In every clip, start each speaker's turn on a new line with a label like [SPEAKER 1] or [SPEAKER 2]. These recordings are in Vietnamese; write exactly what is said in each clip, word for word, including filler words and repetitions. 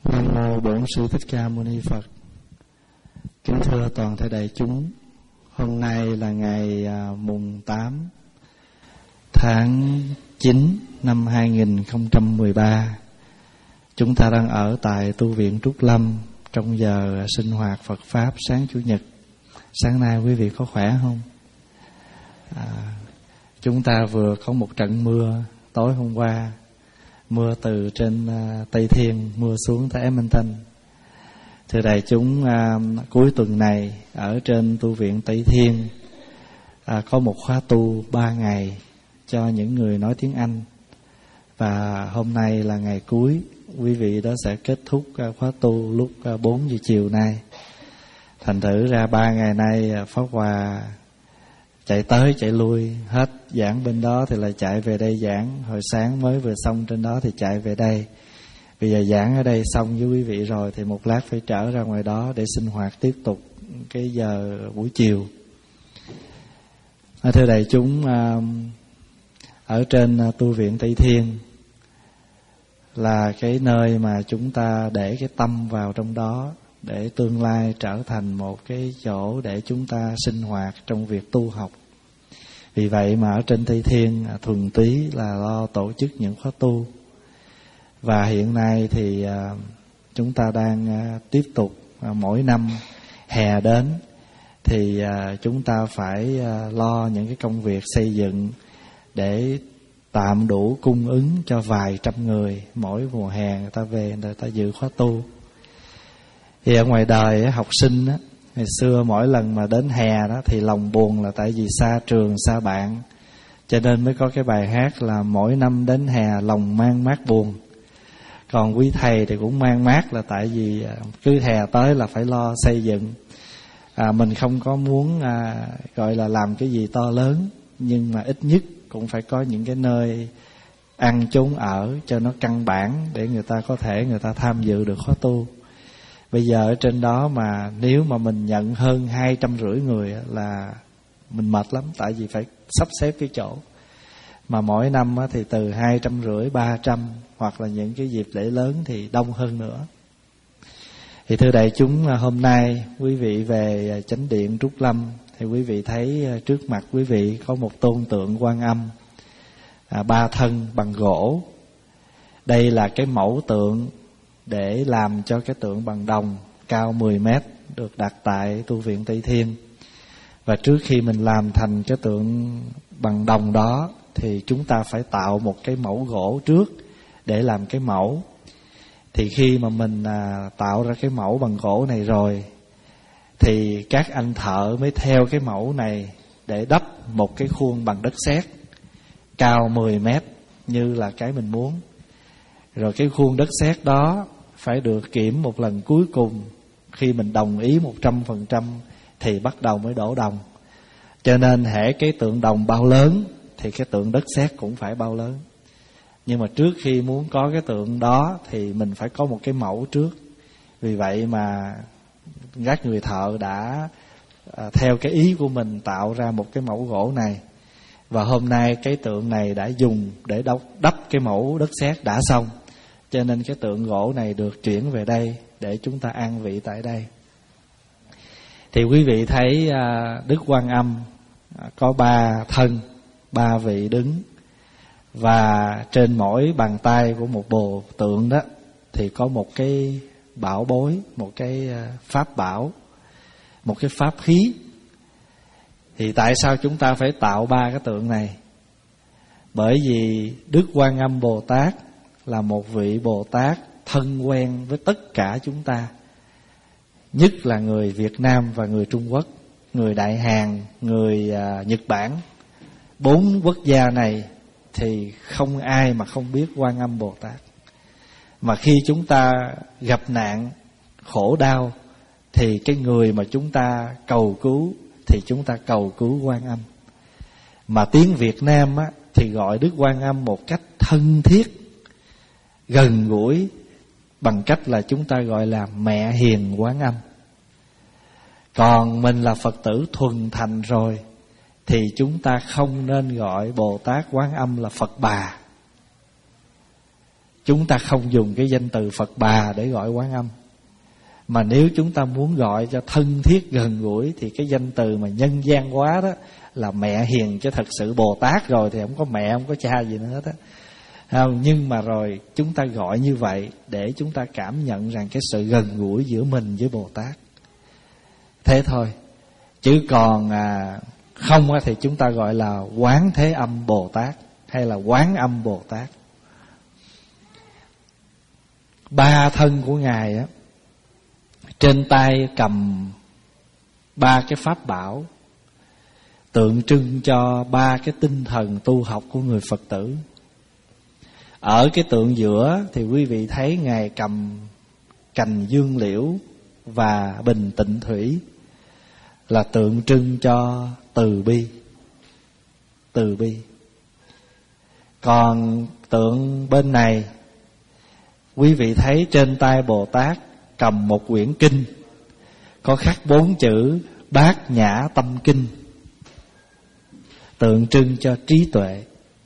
[SPEAKER 1] Nam mô Bổn Sư Thích Ca Mâu Ni Phật. Kính thưa toàn thể đại chúng, hôm nay là ngày à, mùng tám tháng chín năm hai nghìn không trăm mười ba. Chúng ta đang ở tại tu viện Trúc Lâm trong giờ sinh hoạt Phật Pháp sáng Chủ nhật. Sáng nay quý vị có khỏe không? À, chúng ta vừa có một trận mưa tối hôm qua. Mưa từ trên uh, Tây Thiên mưa xuống tới Edmonton. Thưa đại chúng, uh, cuối tuần này ở trên tu viện Tây Thiên uh, có một khóa tu ba ngày cho những người nói tiếng Anh. Và hôm nay là ngày cuối, quý vị đó sẽ kết thúc uh, khóa tu lúc uh, bốn giờ chiều nay. Thành thử ra ba ngày nay uh, Pháp Hòa chạy tới chạy lui, hết giảng bên đó thì lại chạy về đây giảng. Hồi sáng mới vừa xong trên đó thì chạy về đây. Bây giờ giảng ở đây xong với quý vị rồi thì một lát phải trở ra ngoài đó để sinh hoạt tiếp tục cái giờ buổi chiều. Thưa đại chúng, ở trên tu viện Tây Thiên là cái nơi mà chúng ta để cái tâm vào trong đó, để tương lai trở thành một cái chỗ để chúng ta sinh hoạt trong việc tu học. Vì vậy mà ở trên Tây Thiên thuần túy là lo tổ chức những khóa tu. Và hiện nay thì chúng ta đang tiếp tục mỗi năm hè đến thì chúng ta phải lo những cái công việc xây dựng để tạm đủ cung ứng cho vài trăm người. Mỗi mùa hè người ta về người ta dự khóa tu. Thì ở ngoài đời học sinh á, ngày xưa mỗi lần mà đến hè đó thì lòng buồn là tại vì xa trường xa bạn, cho nên mới có cái bài hát là mỗi năm đến hè lòng mang mát buồn. Còn quý thầy thì cũng mang mát là tại vì cứ hè tới là phải lo xây dựng. à, Mình không có muốn à, gọi là làm cái gì to lớn, nhưng mà ít nhất cũng phải có những cái nơi ăn chốn ở cho nó căn bản để người ta có thể người ta tham dự được khóa tu. Bây giờ ở trên đó mà nếu mà mình nhận hơn hai trăm rưỡi người là mình mệt lắm, tại vì phải sắp xếp cái chỗ. Mà mỗi năm thì từ hai trăm rưỡi, ba trăm, hoặc là những cái dịp lễ lớn thì đông hơn nữa. Thì thưa đại chúng, hôm nay quý vị về chánh điện Trúc Lâm thì quý vị thấy trước mặt quý vị có một tôn tượng Quan Âm à, ba thân bằng gỗ. Đây là cái mẫu tượng để làm cho cái tượng bằng đồng cao mười mét được đặt tại tu viện Tây Thiên. Và trước khi mình làm thành cái tượng bằng đồng đó thì chúng ta phải tạo một cái mẫu gỗ trước để làm cái mẫu. Thì khi mà mình à, tạo ra cái mẫu bằng gỗ này rồi thì các anh thợ mới theo cái mẫu này để đắp một cái khuôn bằng đất sét cao mười mét như là cái mình muốn. Rồi cái khuôn đất sét đó phải được kiểm một lần cuối cùng. Khi mình đồng ý một trăm phần trăm thì bắt đầu mới đổ đồng. Cho nên hễ cái tượng đồng bao lớn thì cái tượng đất sét cũng phải bao lớn. Nhưng mà trước khi muốn có cái tượng đó thì mình phải có một cái mẫu trước. Vì vậy mà các người thợ đã à, theo cái ý của mình tạo ra một cái mẫu gỗ này. Và hôm nay cái tượng này đã dùng để đắp, đắp cái mẫu đất sét đã xong. Cho nên cái tượng gỗ này được chuyển về đây để chúng ta an vị tại đây. Thì quý vị thấy Đức Quan Âm có ba thân, ba vị đứng. Và trên mỗi bàn tay của một bồ tượng đó thì có một cái bảo bối, một cái pháp bảo, một cái pháp khí. Thì tại sao chúng ta phải tạo ba cái tượng này? Bởi vì Đức Quan Âm Bồ Tát là một vị Bồ Tát thân quen với tất cả chúng ta, nhất là người Việt Nam và người Trung Quốc, người Đại Hàn, người à, Nhật Bản. Bốn quốc gia này thì không ai mà không biết Quan Âm Bồ Tát. Mà khi chúng ta gặp nạn, khổ đau thì cái người mà chúng ta cầu cứu thì chúng ta cầu cứu Quan Âm. Mà tiếng Việt Nam á, thì gọi Đức Quan Âm một cách thân thiết, gần gũi, bằng cách là chúng ta gọi là Mẹ Hiền Quán Âm. Còn mình là Phật tử thuần thành rồi thì chúng ta không nên gọi Bồ Tát Quán Âm là Phật Bà. chúng ta không dùng cái danh từ Phật Bà để gọi Quán Âm. Mà nếu chúng ta muốn gọi cho thân thiết gần gũi thì cái danh từ mà nhân gian quá đó là Mẹ Hiền. Chứ thật sự Bồ Tát rồi thì không có mẹ, không có cha gì nữa hết á. Không, nhưng mà rồi chúng ta gọi như vậy để chúng ta cảm nhận rằng cái sự gần gũi giữa mình với Bồ Tát. Thế thôi. Chứ còn à, không thì chúng ta gọi là Quán Thế Âm Bồ Tát hay là Quán Âm Bồ Tát. Ba thân của Ngài á, trên tay cầm ba cái pháp bảo, tượng trưng cho ba cái tinh thần tu học của người Phật tử. Ở cái tượng giữa thì quý vị thấy Ngài cầm cành dương liễu và bình tịnh thủy, là tượng trưng cho từ bi. Từ bi. Còn tượng bên này, quý vị thấy trên tay Bồ Tát cầm một quyển kinh, có khắc bốn chữ Bát Nhã Tâm Kinh, tượng trưng cho trí tuệ.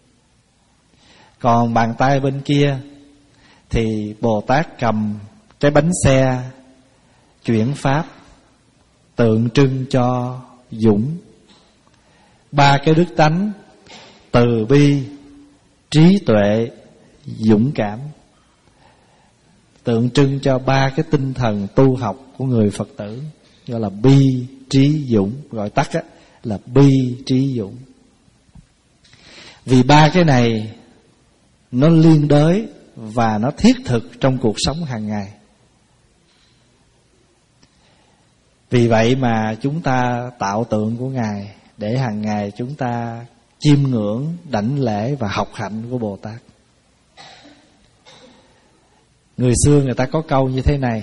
[SPEAKER 1] Còn bàn tay bên kia thì Bồ Tát cầm cái bánh xe chuyển pháp, tượng trưng cho dũng. Ba cái đức tánh từ bi, trí tuệ, dũng cảm, tượng trưng cho ba cái tinh thần tu học của người Phật tử, gọi là bi, trí, dũng, gọi tắt á, là bi, trí, dũng. Vì ba cái này nó liên đới và nó thiết thực trong cuộc sống hàng ngày. Vì vậy mà chúng ta tạo tượng của Ngài để hàng ngày chúng ta chiêm ngưỡng, đảnh lễ và học hạnh của Bồ Tát. Người xưa người ta có câu như thế này: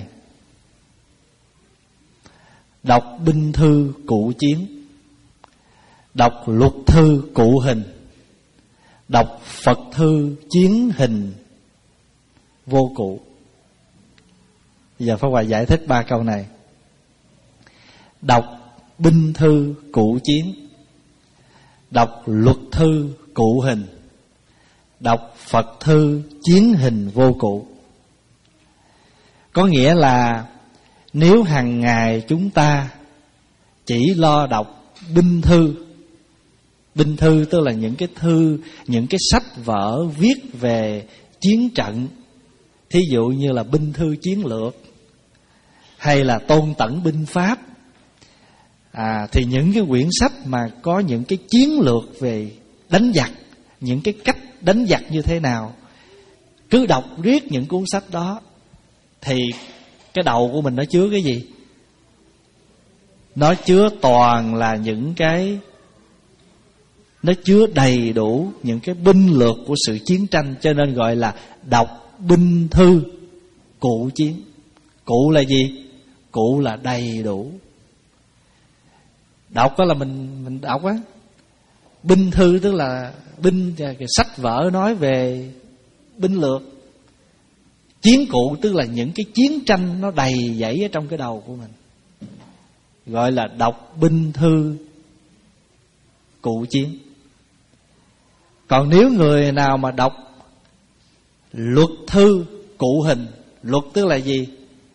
[SPEAKER 1] đọc binh thư cụ chiến, đọc luật thư cụ hình, đọc Phật thư chiến hình vô cụ. Bây giờ Pháp Hòa giải thích ba câu này. Đọc binh thư cụ chiến, đọc luật thư cụ hình, đọc Phật thư chiến hình vô cụ. Có nghĩa là nếu hàng ngày chúng ta chỉ lo đọc binh thư, binh thư tức là những cái thư, những cái sách vở viết về chiến trận, thí dụ như là binh thư chiến lược hay là Tôn Tẩn binh pháp, à, thì những cái quyển sách mà có những cái chiến lược về đánh giặc, những cái cách đánh giặc như thế nào, cứ đọc riết những cuốn sách đó, thì cái đầu của mình nó chứa cái gì? Nó chứa toàn là những cái, nó chứa đầy đủ những cái binh lược của sự chiến tranh. Cho nên gọi là đọc binh thư cụ chiến. Cụ là gì? Cụ là đầy đủ. Đọc đó là mình mình đọc á. Binh thư tức là binh, cái sách vở nói về binh lược. Chiến cụ tức là những cái chiến tranh nó đầy dẫy ở trong cái đầu của mình, gọi là đọc binh thư cụ chiến. Còn nếu người nào mà đọc luật thư cụ hình, luật tức là gì?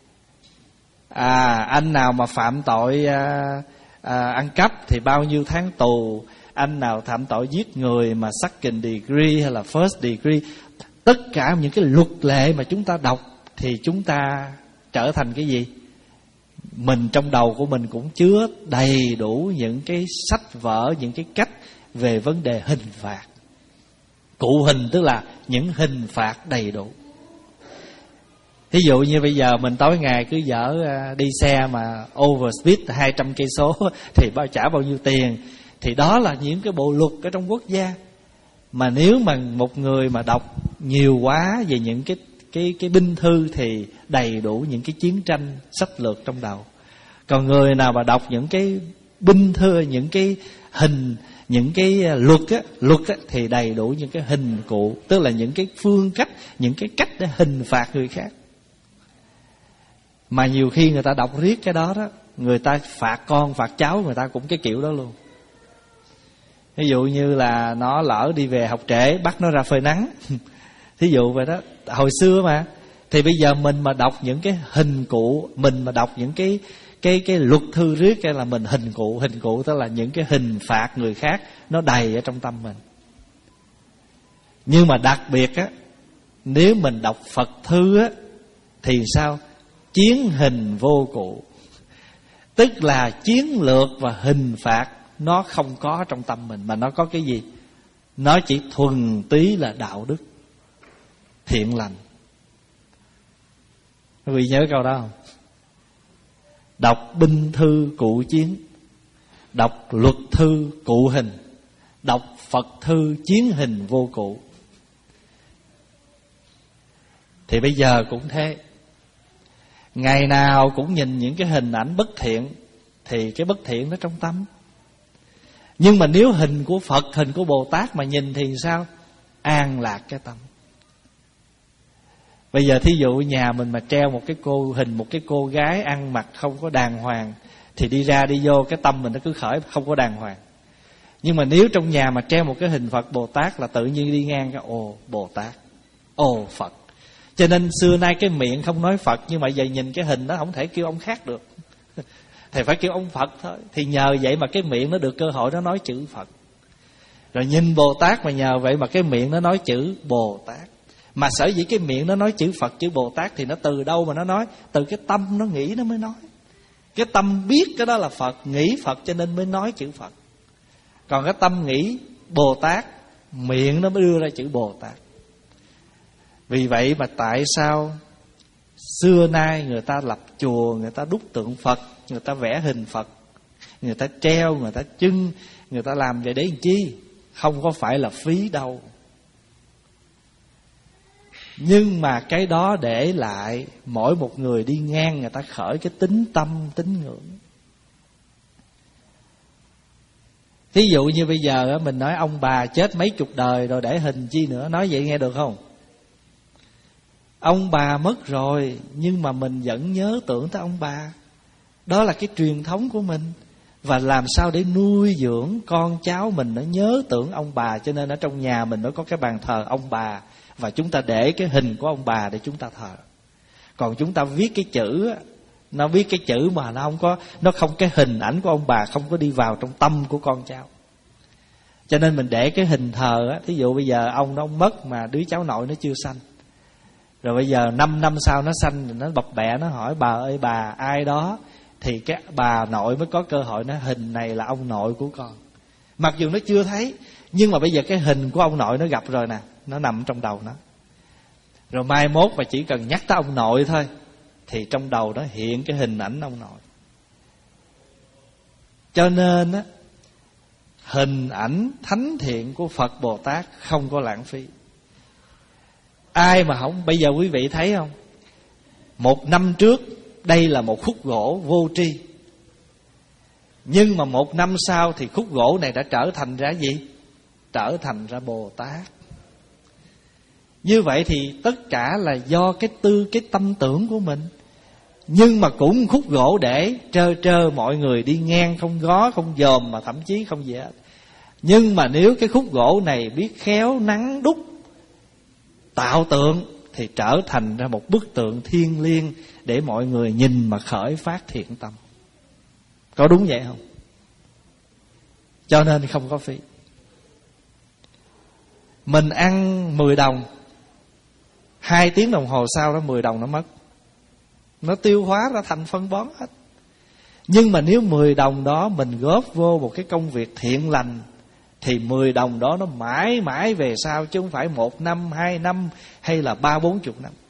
[SPEAKER 1] À, anh nào mà phạm tội à, à, ăn cắp thì bao nhiêu tháng tù, anh nào phạm tội giết người mà second degree hay là first degree, tất cả những cái luật lệ mà chúng ta đọc thì chúng ta trở thành cái gì? Mình trong đầu của mình cũng chứa đầy đủ những cái sách vở, những cái cách về vấn đề hình phạt. Cụ hình tức là những hình phạt đầy đủ. Ví dụ như bây giờ mình tối ngày cứ dở đi xe mà overspeed hai trăm cây số thì bao trả bao nhiêu tiền, thì đó là những cái bộ luật ở trong quốc gia. Mà nếu mà một người mà đọc nhiều quá về những cái cái cái binh thư thì đầy đủ những cái chiến tranh sách lược trong đầu. Còn người nào mà đọc những cái binh thư, những cái hình, những cái luật á, luật á, thì đầy đủ những cái hình cụ, tức là những cái phương cách, những cái cách để hình phạt người khác. Mà nhiều khi người ta đọc riết cái đó đó, người ta phạt con, phạt cháu người ta cũng cái kiểu đó luôn. Ví dụ như là nó lỡ đi về học trễ, bắt nó ra phơi nắng Thí dụ vậy đó, hồi xưa mà. Thì bây giờ mình mà đọc những cái hình cụ, mình mà đọc những cái cái cái luật thư riết, cái là mình hình cụ, hình cụ tức là những cái hình phạt người khác nó đầy ở trong tâm mình. Nhưng mà đặc biệt á, nếu mình đọc Phật thư á thì sao? Chiến hình vô cụ. Tức là chiến lược và hình phạt nó không có trong tâm mình, mà nó có cái gì? Nó chỉ thuần túy là đạo đức, thiện lành. Quý vị nhớ câu đó không? Đọc binh thư cụ chiến, đọc luật thư cụ hình, đọc Phật thư chiến hình vô cụ. Thì bây giờ cũng thế. Ngày nào cũng nhìn những cái hình ảnh bất thiện thì cái bất thiện nó trong tâm. Nhưng mà nếu hình của Phật, hình của Bồ Tát mà nhìn thì sao? An lạc cái tâm. Bây giờ thí dụ nhà mình mà treo một cái cô hình, một cái cô gái ăn mặc không có đàng hoàng, thì đi ra đi vô cái tâm mình nó cứ khởi không có đàng hoàng. Nhưng mà nếu trong nhà mà treo một cái hình Phật Bồ Tát là tự nhiên đi ngang cái ồ Bồ Tát, ồ Phật. Cho nên xưa nay cái miệng không nói Phật, nhưng mà giờ nhìn cái hình đó không thể kêu ông khác được, thì phải kêu ông Phật thôi. Thì nhờ vậy mà cái miệng nó được cơ hội nó nói chữ Phật. Rồi nhìn Bồ Tát mà nhờ vậy mà cái miệng nó nói chữ Bồ Tát. Mà sở dĩ cái miệng nó nói chữ Phật, chữ Bồ Tát thì nó từ đâu mà nó nói? Từ cái tâm nó nghĩ nó mới nói. Cái tâm biết cái đó là Phật, nghĩ Phật cho nên mới nói chữ Phật. Còn cái tâm nghĩ Bồ Tát, miệng nó mới đưa ra chữ Bồ Tát. Vì vậy mà tại sao xưa nay người ta lập chùa, người ta đúc tượng Phật, người ta vẽ hình Phật, người ta treo, người ta trưng, người ta làm vậy để làm chi? Không có phải là phí đâu. Nhưng mà cái đó để lại mỗi một người đi ngang, người ta khởi cái tính tâm, tín ngưỡng. Thí dụ như bây giờ mình nói ông bà chết mấy chục đời rồi để hình chi nữa, nói vậy nghe được không? Ông bà mất rồi nhưng mà mình vẫn nhớ tưởng tới ông bà. Đó là cái truyền thống của mình. Và làm sao để nuôi dưỡng con cháu mình nó nhớ tưởng ông bà. Cho nên ở trong nhà mình mới có cái bàn thờ ông bà, và chúng ta để cái hình của ông bà để chúng ta thờ. Còn chúng ta viết cái chữ, nó viết cái chữ mà nó không có, nó không, cái hình ảnh của ông bà không có đi vào trong tâm của con cháu. Cho nên mình để cái hình thờ á, thí dụ bây giờ ông đó ông mất mà đứa cháu nội nó chưa sanh, rồi bây giờ năm năm sau nó sanh, nó bập bẹ nó hỏi bà ơi bà ai đó, thì cái bà nội mới có cơ hội nói hình này là ông nội của con. Mặc dù nó chưa thấy, nhưng mà bây giờ cái hình của ông nội nó gặp rồi nè, nó nằm trong đầu nó. Rồi mai mốt mà chỉ cần nhắc tới ông nội thôi thì trong đầu nó hiện cái hình ảnh ông nội. Cho nên á, hình ảnh thánh thiện của Phật Bồ Tát không có lãng phí. Ai mà không, bây giờ quý vị thấy không, một năm trước đây là một khúc gỗ vô tri, nhưng mà một năm sau thì khúc gỗ này đã trở thành ra gì? Trở thành ra Bồ Tát. Như vậy thì tất cả là do cái tư, cái tâm tưởng của mình. Nhưng mà cũng khúc gỗ để trơ trơ mọi người đi ngang, không gó, không dòm, mà thậm chí không gì hết. Nhưng mà nếu cái khúc gỗ này biết khéo nắng đúc, tạo tượng, thì trở thành ra một bức tượng thiêng liêng để mọi người nhìn mà khởi phát thiện tâm. Có đúng vậy không? Cho nên không có phí. Mình ăn mười đồng, hai tiếng đồng hồ sau đó mười đồng nó mất, nó tiêu hóa ra thành phân bón hết. Nhưng mà nếu mười đồng đó mình góp vô một cái công việc thiện lành, thì mười đồng đó nó mãi mãi về sau, chứ không phải một năm, hai năm hay là ba bốn chục năm.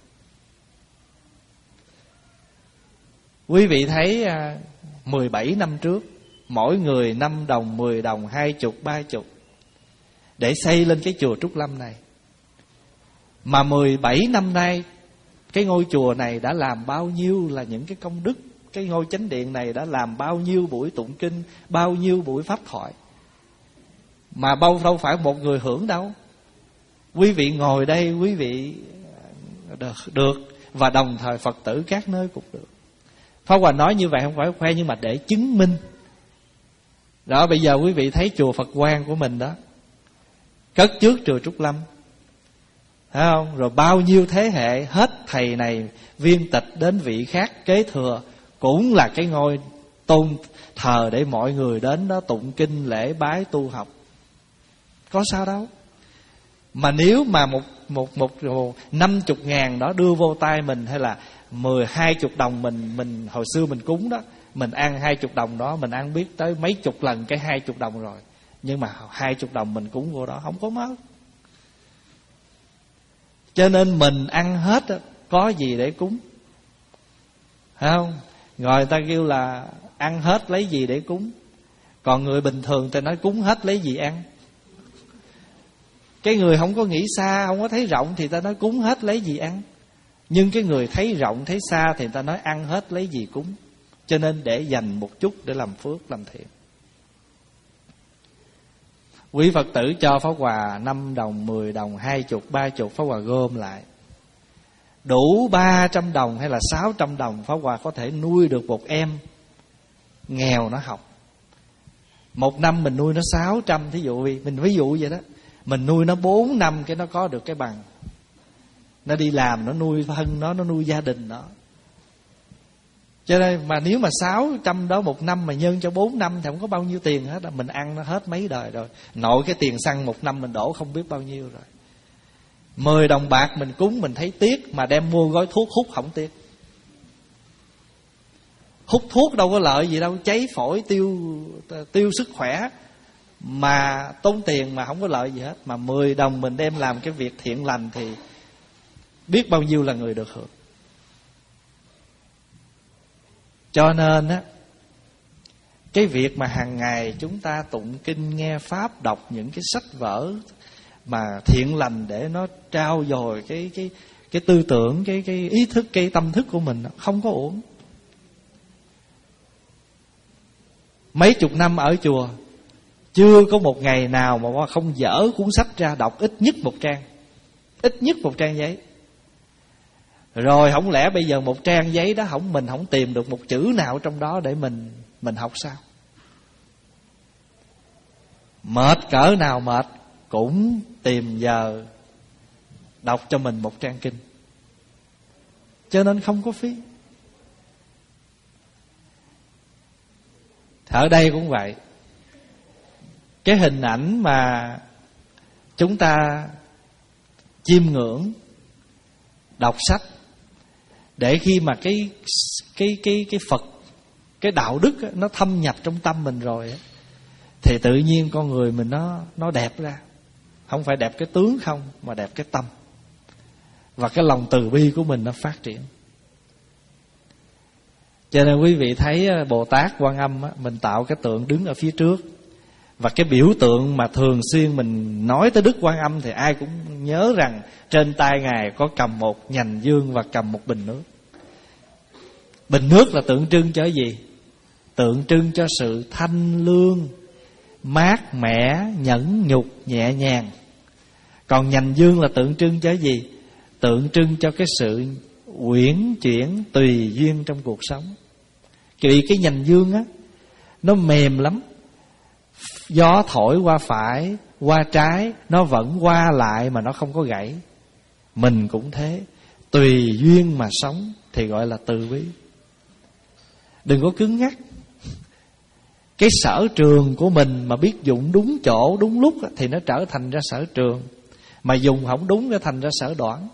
[SPEAKER 1] Quý vị thấy mười bảy năm trước, mỗi người năm đồng, mười đồng, hai chục, ba chục để xây lên cái chùa Trúc Lâm này. Mà mười bảy năm nay, cái ngôi chùa này đã làm bao nhiêu là những cái công đức. Cái ngôi chánh điện này đã làm bao nhiêu buổi tụng kinh, bao nhiêu buổi pháp thoại, mà bao đâu phải một người hưởng đâu. Quý vị ngồi đây, quý vị được, được và đồng thời Phật tử các nơi cũng được. Pháp Hòa nói như vậy không phải khoe, nhưng mà để chứng minh. Đó, bây giờ quý vị thấy chùa Phật Quang của mình đó, cất trước chùa Trúc Lâm, Thấy không? Rồi bao nhiêu thế hệ, hết thầy này viên tịch đến vị khác kế thừa, cũng là cái ngôi tôn thờ để mọi người đến đó tụng kinh lễ bái tu học. Có sao đâu. Mà nếu mà một một một, một năm chục ngàn đó đưa vô tay mình, hay là mười hai chục đồng mình mình hồi xưa mình cúng đó, mình ăn hai chục đồng đó, mình ăn biết tới mấy chục lần cái hai chục đồng rồi, nhưng mà hai chục đồng mình cúng vô đó không có mất. Cho nên mình ăn hết đó, có gì để cúng, phải không? Rồi người ta kêu là ăn hết lấy gì để cúng. Còn người bình thường ta nói cúng hết lấy gì ăn. Cái người không có nghĩ xa, không có thấy rộng thì ta nói cúng hết lấy gì ăn. Nhưng cái người thấy rộng, thấy xa thì ta nói ăn hết lấy gì cúng. Cho nên để dành một chút để làm phước, làm thiện. Quý Phật tử cho Pháp Hòa năm đồng, mười đồng, hai chục, ba chục, Pháp Hòa gom lại. Đủ ba trăm đồng hay là sáu trăm đồng, Pháp Hòa có thể nuôi được một em nghèo nó học. Một năm mình nuôi nó sáu trăm, thí dụ mình ví dụ vậy đó. Mình nuôi nó bốn năm cái nó có được cái bằng. Nó đi làm, nó nuôi thân nó, nó nuôi gia đình nó. Cho nên mà nếu mà sáu trăm đó một năm mà nhân cho bốn năm thì không có bao nhiêu tiền hết. Mình ăn nó hết mấy đời rồi. Nội cái tiền xăng một năm mình đổ không biết bao nhiêu rồi. Mười đồng bạc mình cúng mình thấy tiếc, mà đem mua gói thuốc hút không tiếc. Hút thuốc đâu có lợi gì đâu, cháy phổi, tiêu tiêu sức khỏe, mà tốn tiền mà không có lợi gì hết. Mà mười đồng mình đem làm cái việc thiện lành thì biết bao nhiêu là người được hưởng. Cho nên á, cái việc mà hàng ngày chúng ta tụng kinh, nghe pháp, đọc những cái sách vở mà thiện lành để nó trao dồi cái cái cái tư tưởng, cái cái ý thức, cái tâm thức của mình không có uổng. Mấy chục năm ở chùa chưa có một ngày nào mà không dở cuốn sách ra đọc ít nhất một trang, ít nhất một trang giấy. Rồi không lẽ bây giờ một trang giấy đó không mình không tìm được một chữ nào trong đó để mình mình học sao? Mệt cỡ nào mệt cũng tìm giờ đọc cho mình một trang kinh. Cho nên không có phí. Ở đây cũng vậy. Cái hình ảnh mà chúng ta chiêm ngưỡng, đọc sách, để khi mà cái cái cái cái Phật, cái đạo đức á, nó thâm nhập trong tâm mình rồi á, thì tự nhiên con người mình nó nó đẹp ra. Không phải đẹp cái tướng không, mà đẹp cái tâm. Và cái lòng từ bi của mình nó phát triển. Cho nên quý vị thấy Bồ Tát Quan Âm á, mình tạo cái tượng đứng ở phía trước. Và cái biểu tượng mà thường xuyên mình nói tới Đức Quan Âm thì ai cũng nhớ rằng trên tay Ngài có cầm một nhành dương và cầm một bình nước. Bình nước là tượng trưng cho gì? Tượng trưng cho sự thanh lương, mát mẻ, nhẫn nhục, nhẹ nhàng. Còn nhành dương là tượng trưng cho gì? Tượng trưng cho cái sự uyển chuyển, tùy duyên trong cuộc sống. Vì cái nhành dương á, nó mềm lắm. Gió thổi qua phải, qua trái, nó vẫn qua lại mà nó không có gãy. Mình cũng thế, tùy duyên mà sống thì gọi là từ bi. Đừng có cứng nhắc. Cái sở trường của mình mà biết dụng đúng chỗ, đúng lúc thì nó trở thành ra sở trường. Mà dùng không đúng nó thành ra sở đoản.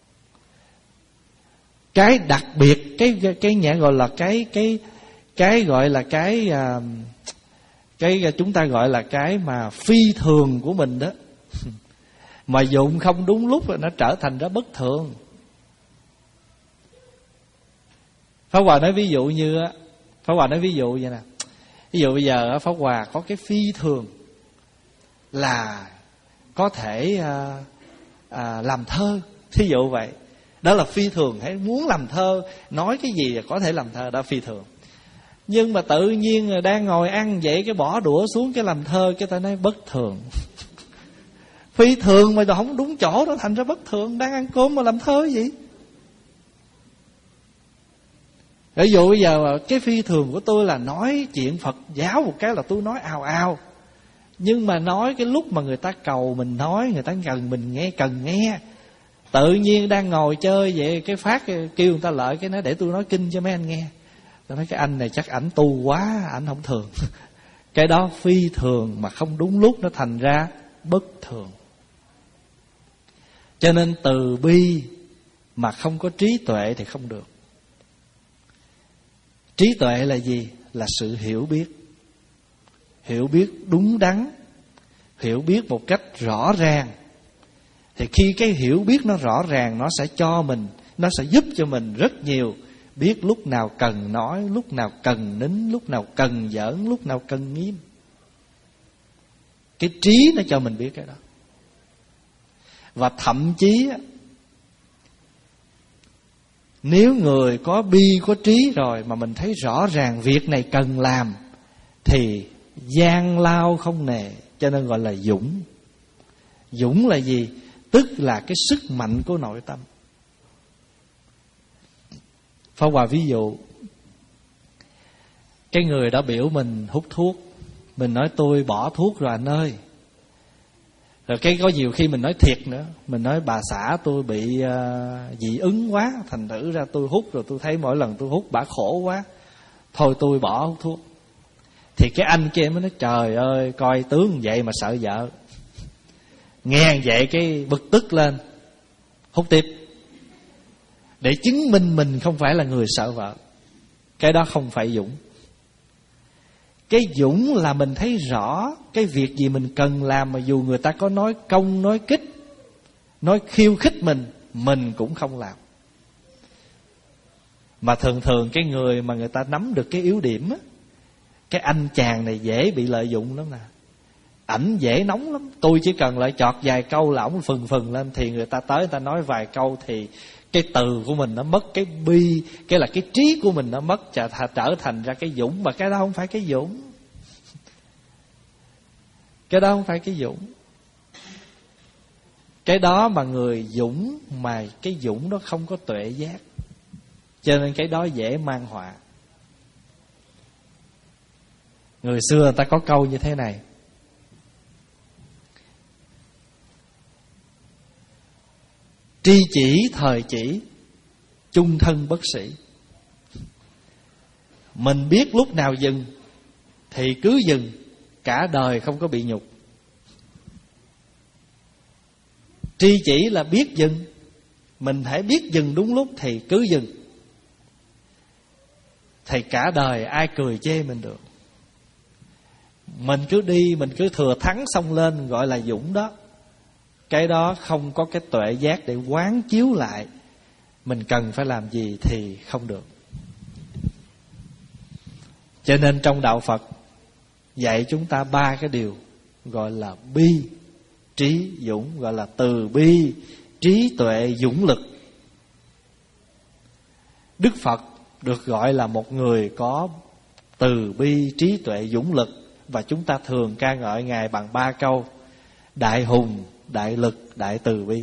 [SPEAKER 1] Cái đặc biệt, cái cái, cái nhã gọi là cái cái cái gọi là cái uh, cái chúng ta gọi là cái mà phi thường của mình đó, mà dụng không đúng lúc nó trở thành ra bất thường. Pháp Hòa nói ví dụ như Pháp Hòa nói ví dụ vậy nè. Ví dụ bây giờ Pháp Hòa có cái phi thường là có thể à, à, làm thơ, thí dụ vậy. Đó là phi thường. Hay muốn làm thơ, nói cái gì có thể làm thơ, đó phi thường. Nhưng mà tự nhiên đang ngồi ăn vậy, cái bỏ đũa xuống cái làm thơ, cái ta nói bất thường. Phi thường mà không đúng chỗ đó thành ra bất thường. Đang ăn cơm mà làm thơ gì? Ví dụ bây giờ cái phi thường của tôi là nói chuyện Phật giáo một cái là tôi nói ào ào. Nhưng mà nói cái lúc mà người ta cầu mình nói, người ta cần mình nghe, cần nghe, Tự nhiên đang ngồi chơi vậy, cái phát kêu người ta lợi, cái nói để tôi nói kinh cho mấy anh nghe. Tôi nói cái anh này chắc ảnh tu quá, ảnh không thường. Cái đó phi thường mà không đúng lúc, nó thành ra bất thường. Cho nên từ bi mà không có trí tuệ thì không được. Trí tuệ là gì? Là sự hiểu biết. Hiểu biết đúng đắn, hiểu biết một cách rõ ràng. Thì khi cái hiểu biết nó rõ ràng, nó sẽ cho mình, nó sẽ giúp cho mình rất nhiều. Biết lúc nào cần nói, lúc nào cần nín, lúc nào cần giỡn, lúc nào cần nghiêm. Cái trí nó cho mình biết cái đó. Và thậm chí nếu người có bi có trí rồi mà mình thấy rõ ràng việc này cần làm thì gian lao không nề. Cho nên gọi là dũng. Dũng là gì? Tức là cái sức mạnh của nội tâm. Pháp Hòa ví dụ, cái người đó biểu mình hút thuốc, mình nói tôi bỏ thuốc rồi anh ơi. Rồi cái có nhiều khi mình nói thiệt nữa, mình nói bà xã tôi bị uh, dị ứng quá, thành thử ra tôi hút, rồi tôi thấy mỗi lần tôi hút bả khổ quá, thôi tôi bỏ hút thuốc. Thì cái anh kia mới nói trời ơi, coi tướng vậy mà sợ vợ. Nghe vậy cái bực tức lên, hút tiếp, để chứng minh mình không phải là người sợ vợ. Cái đó không phải dũng. Cái dũng là mình thấy rõ cái việc gì mình cần làm, mà dù người ta có nói công, nói kích, nói khiêu khích mình, mình cũng không làm. Mà thường thường cái người mà người ta nắm được cái yếu điểm á, cái anh chàng này dễ bị lợi dụng lắm nè. Ảnh dễ nóng lắm. Tôi chỉ cần lại chọt vài câu là ổng phừng phừng lên, thì người ta tới người ta nói vài câu thì cái từ của mình nó mất, cái bi, cái là cái trí của mình nó mất, trở, trở thành ra cái dũng. Mà cái đó không phải cái dũng. Cái đó không phải cái dũng. Cái đó mà người dũng, mà cái dũng đó không có tuệ giác, cho nên cái đó dễ mang họa. Người xưa người ta có câu như thế này: tri chỉ thời chỉ, chung thân bất sĩ. Mình biết lúc nào dừng thì cứ dừng, cả đời không có bị nhục. Tri chỉ là biết dừng, mình hãy biết dừng đúng lúc thì cứ dừng, thì cả đời ai cười chê mình được. Mình cứ đi, mình cứ thừa thắng xông lên gọi là dũng đó. Cái đó không có cái tuệ giác để quán chiếu lại mình cần phải làm gì thì không được. Cho nên trong đạo Phật dạy chúng ta ba cái điều gọi là bi, trí, dũng, gọi là từ bi, trí tuệ, dũng lực. Đức Phật được gọi là một người có từ bi, trí tuệ, dũng lực, và chúng ta thường ca ngợi Ngài bằng ba câu: đại hùng, đại lực, đại từ bi.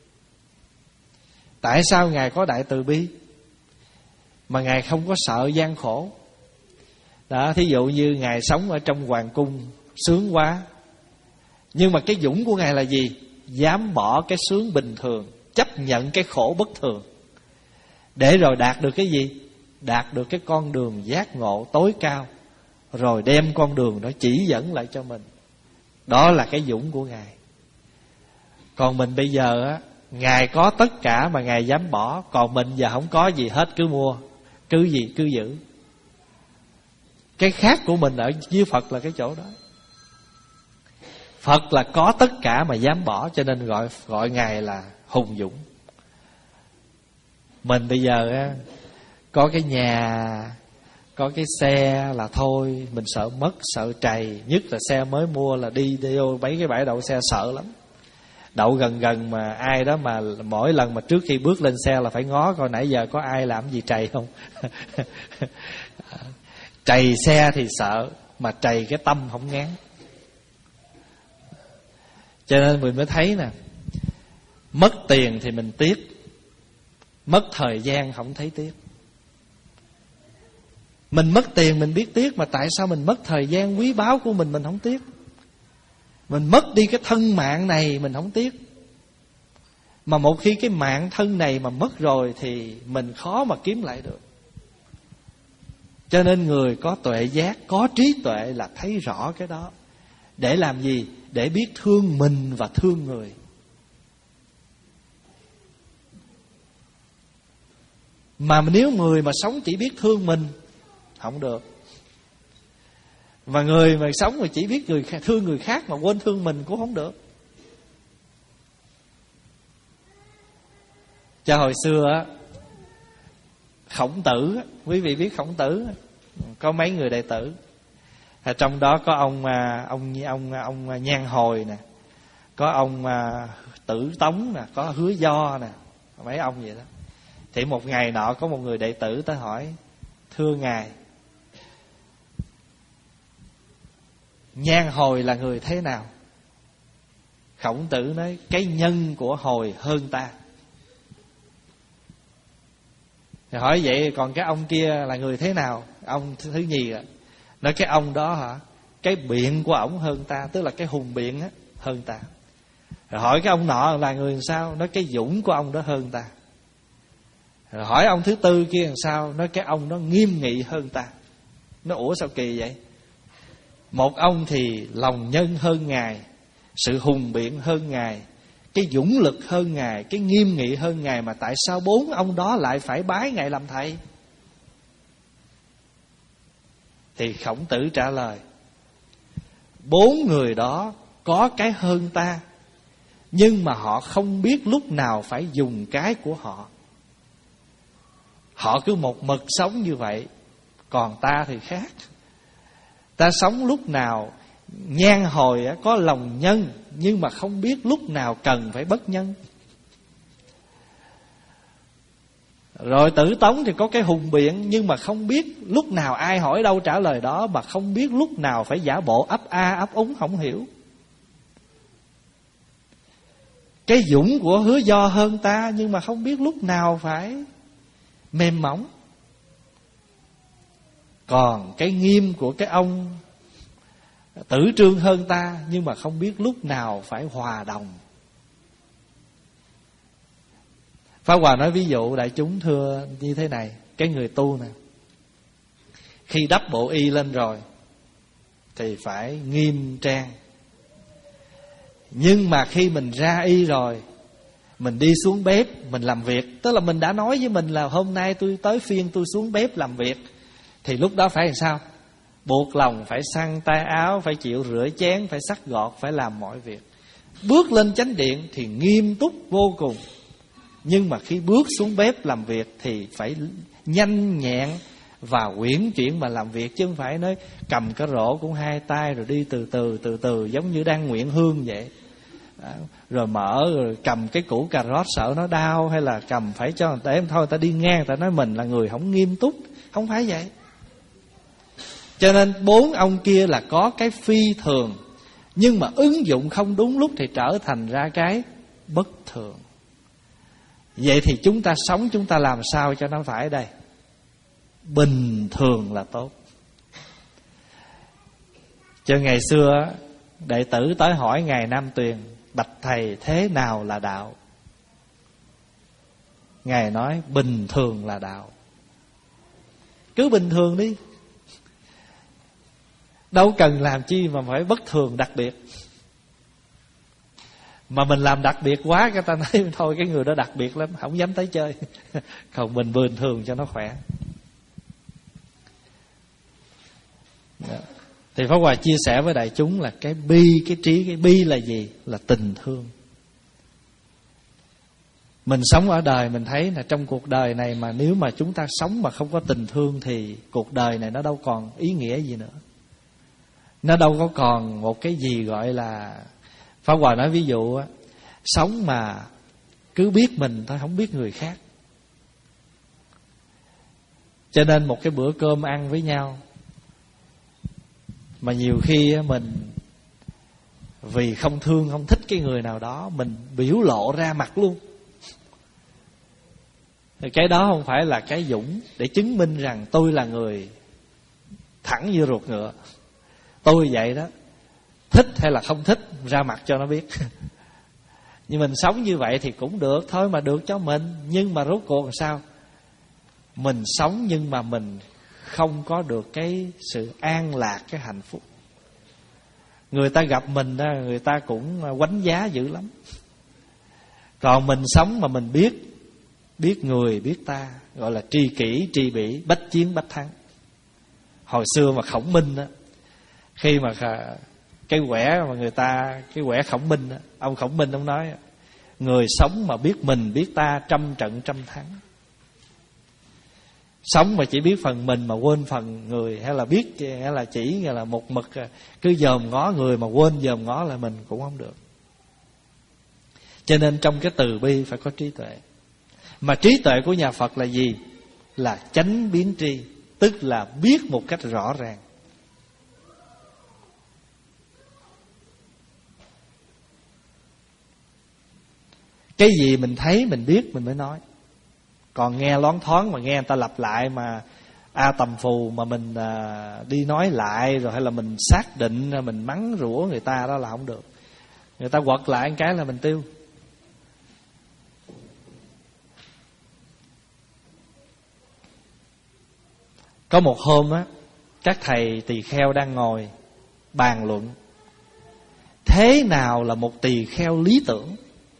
[SPEAKER 1] Tại sao Ngài có đại từ bi mà Ngài không có sợ gian khổ? Đó, thí dụ như Ngài sống ở trong hoàng cung sướng quá, nhưng mà cái dũng của Ngài là gì? Dám bỏ cái sướng bình thường, chấp nhận cái khổ bất thường, để rồi đạt được cái gì? Đạt được cái con đường giác ngộ tối cao, rồi đem con đường đó chỉ dẫn lại cho mình. Đó là cái dũng của Ngài. Còn mình bây giờ á, Ngài có tất cả mà Ngài dám bỏ, còn mình giờ không có gì hết, cứ mua, cứ gì cứ giữ. Cái khác của mình ở dưới Phật là cái chỗ đó. Phật là có tất cả mà dám bỏ, cho nên gọi gọi Ngài là hùng dũng. Mình bây giờ á, có cái nhà, có cái xe là thôi, mình sợ mất, sợ trầy. Nhất là xe mới mua là đi, đi vô mấy cái bãi đậu xe sợ lắm. Đậu gần gần mà ai đó mà mỗi lần mà trước khi bước lên xe là phải ngó coi nãy giờ có ai làm gì trầy không. Trầy xe thì sợ, mà trầy cái tâm không ngán. Cho nên mình mới thấy nè, mất tiền thì mình tiếc, mất thời gian không thấy tiếc. Mình mất tiền mình biết tiếc, mà tại sao mình mất thời gian quý báu của mình mình không tiếc? Mình mất đi cái thân mạng này mình không tiếc. Mà một khi cái mạng thân này mà mất rồi thì mình khó mà kiếm lại được. Cho nên người có tuệ giác, có trí tuệ là thấy rõ cái đó. Để làm gì? Để biết thương mình và thương người. Mà nếu người mà sống chỉ biết thương mình, không được. Và người mà sống mà chỉ biết người thương người khác mà quên thương mình cũng không được. Cho hồi xưa á, Khổng Tử, quý vị biết Khổng Tử, có mấy người đệ tử. Trong đó có ông ông ông ông Nhan Hồi nè, có ông Tử Tống nè, có Hứa Do nè, mấy ông vậy đó. Thì một ngày nọ có một người đệ tử tới hỏi: thưa ngài, Nhan Hồi là người thế nào? Khổng Tử nói: cái nhân của Hồi hơn ta. Thì hỏi vậy còn cái ông kia là người thế nào? Ông thứ nhì à. Nói cái ông đó hả, cái biện của ổng hơn ta, tức là cái hùng biện á, hơn ta. Rồi hỏi cái ông nọ là người làm sao? Nói cái dũng của ông đó hơn ta. Rồi hỏi ông thứ tư kia làm sao? Nói cái ông đó nghiêm nghị hơn ta. Nó ủa sao kỳ vậy? Một ông thì lòng nhân hơn ngài, sự hùng biện hơn ngài, cái dũng lực hơn ngài, cái nghiêm nghị hơn ngài, mà tại sao bốn ông đó lại phải bái ngài làm thầy? Thì Khổng Tử trả lời: bốn người đó có cái hơn ta, nhưng mà họ không biết lúc nào phải dùng cái của họ. Họ cứ một mực sống như vậy. Còn ta thì khác. Ta sống lúc nào Nhan Hồi có lòng nhân, nhưng mà không biết lúc nào cần phải bất nhân. Rồi Tử Tống thì có cái hùng biện, nhưng mà không biết lúc nào ai hỏi đâu trả lời đó, mà không biết lúc nào phải giả bộ ấp a ấp úng không hiểu. Cái dũng của Hứa Do hơn ta, nhưng mà không biết lúc nào phải mềm mỏng. Còn cái nghiêm của cái ông Tử Trương hơn ta, nhưng mà không biết lúc nào phải hòa đồng. Pháp Hòa nói ví dụ đại chúng thưa như thế này: cái người tu nè, khi đắp bộ y lên rồi thì phải nghiêm trang. Nhưng mà khi mình ra y rồi, mình đi xuống bếp mình làm việc, tức là mình đã nói với mình là hôm nay tôi tới phiên tôi xuống bếp làm việc, thì lúc đó phải làm sao? Buộc lòng phải xăng tay áo, phải chịu rửa chén, phải xắt gọt, phải làm mọi việc. Bước lên chánh điện thì nghiêm túc vô cùng. Nhưng mà khi bước xuống bếp làm việc thì phải nhanh nhẹn và uyển chuyển mà làm việc, chứ không phải nói cầm cái rổ cũng hai tay rồi đi từ từ từ từ giống như đang nguyện hương vậy. Đó. Rồi mở rồi cầm cái củ cà rốt sợ nó đau, hay là cầm phải cho người ta em thôi, người ta đi ngang người ta nói mình là người không nghiêm túc. Không phải vậy. Cho nên bốn ông kia là có cái phi thường, nhưng mà ứng dụng không đúng lúc thì trở thành ra cái bất thường. Vậy thì chúng ta sống, chúng ta làm sao cho nó phải đây? Bình thường là tốt. Cho ngày xưa đệ tử tới hỏi ngài Nam Tuyền: bạch thầy thế nào là đạo? Ngài nói bình thường là đạo. Cứ bình thường đi, đâu cần làm chi mà phải bất thường đặc biệt. Mà mình làm đặc biệt quá, người ta nói thôi cái người đó đặc biệt lắm, không dám tới chơi. Còn mình bình thường cho nó khỏe. Đó. Thì Pháp Hòa chia sẻ với đại chúng là cái bi, cái trí, cái bi là gì? Là tình thương. Mình sống ở đời mình thấy là trong cuộc đời này mà nếu mà chúng ta sống mà không có tình thương thì cuộc đời này nó đâu còn ý nghĩa gì nữa. Nó đâu có còn một cái gì gọi là, Pháp Hòa nói ví dụ á, sống mà cứ biết mình thôi, không biết người khác. Cho nên một cái bữa cơm ăn với nhau mà nhiều khi mình vì không thương, không thích cái người nào đó, mình biểu lộ ra mặt luôn. Thì cái đó không phải là cái dũng để chứng minh rằng tôi là người thẳng như ruột ngựa. Tôi vậy đó, thích hay là không thích ra mặt cho nó biết. Nhưng mình sống như vậy thì cũng được thôi, mà được cho mình. Nhưng mà rốt cuộc làm sao? Mình sống nhưng mà mình không có được cái sự an lạc, cái hạnh phúc. Người ta gặp mình đó, người ta cũng quánh giá dữ lắm. Còn mình sống mà mình biết Biết người biết ta, gọi là tri kỷ tri bỉ, bách chiến bách thắng. Hồi xưa mà Khổng Minh đó, khi mà cái quẻ mà người ta, cái quẻ Khổng Minh đó, ông Khổng Minh ông nói: người sống mà biết mình biết ta, trăm trận trăm thắng. Sống mà chỉ biết phần mình mà quên phần người, hay là biết hay là chỉ là một mực cứ dòm ngó người mà quên dòm ngó là mình, cũng không được. Cho nên trong cái từ bi phải có trí tuệ. Mà trí tuệ của nhà Phật là gì? Là chánh biến tri, tức là biết một cách rõ ràng. Cái gì mình thấy mình biết mình mới nói. Còn nghe loáng thoáng mà nghe người ta lặp lại mà a tầm phù mà mình à, đi nói lại, rồi hay là mình xác định mình mắng rủa người ta, đó là không được. Người ta quật lại một cái là mình tiêu. Có một hôm á, các thầy tỳ kheo đang ngồi bàn luận thế nào là một tỳ kheo lý tưởng.